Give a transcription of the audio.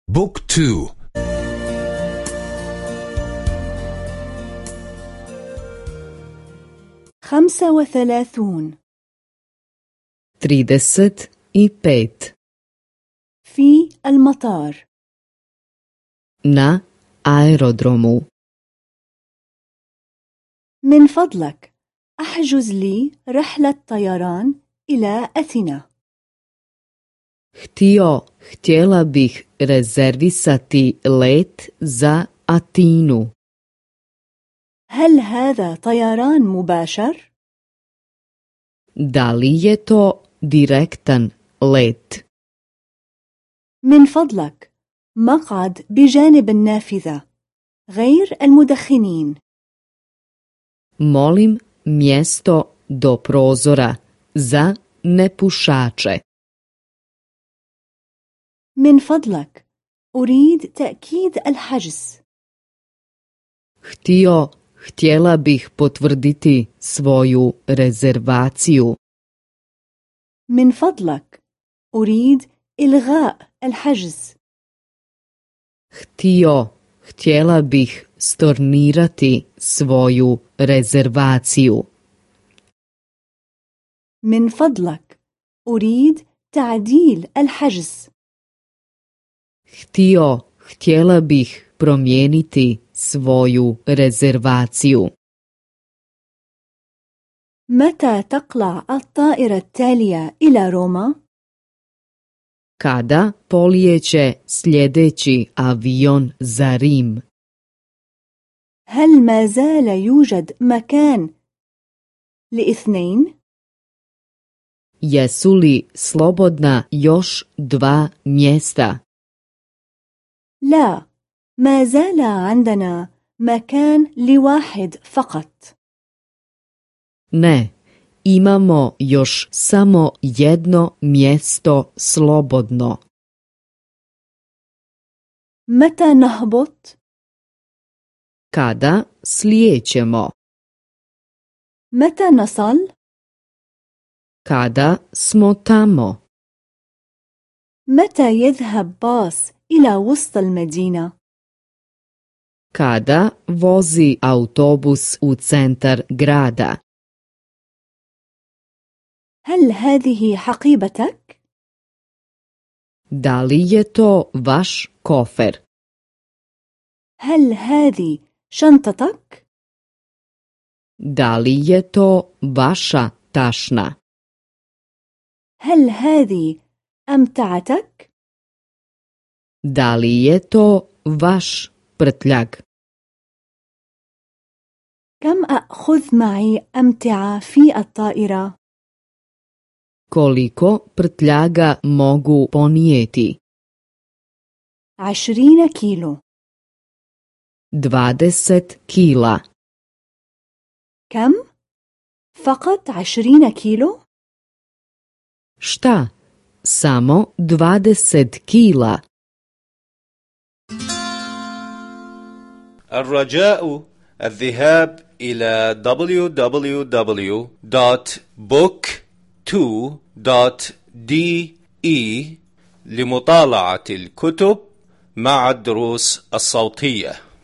بوك 2. 35. 35. في المطار. Na aerodromu. من فضلك احجز لي رحلة طيران إلى أثينا. Htjela bih rezervisati let za Atinu. هل هذا طيران مباشر؟ Da li je to direktan let? من فضلك مقعد بجانب النافذة غير المدخنين. Molim mjesto do prozora za nepušače. من فضلك أريد تأكيد الحجز. Htjela bih potvrditi svoju rezervaciju. من فضلك أريد إلغاء الحجز. Htjela bih stornirati svoju rezervaciju. من فضلك أريد تعديل الحجز. Htjela bih promijeniti svoju rezervaciju. متى تقلع الطائرة التالية إلى روما؟ Kada polijeće sljedeći avion za Rim? هل ما زال يوجد مكان ل2؟ Jesu li slobodna još 2 mjesta? لا، ما زال عندنا مكان ل1 فقط. Ne, imamo još samo jedno mjesto slobodno. متى نهبط؟ Kada slijećemo? متى نصل؟ Kada smo tamo? متى يذهب باص إلى وسط المدينة؟ Kada vozi autobus u centar grada? هل هذه حقيبتك؟ Da li je to vaš kofer? هل هذه شنطتك؟ Da li je to vaša tašna? هل هذه أمتعتك؟ Da li je to vaš prtljag? كم أخذ معي أمتعة في الطائرة؟ Koliko prtljaga mogu ponijeti? 20 كيلو. 20 kila. كم؟ فقط 20 كيلو؟ Šta? Samo 20 kila. الرجاء الذهاب إلى www.book2.de لمطالعة الكتب مع الدروس الصوتية.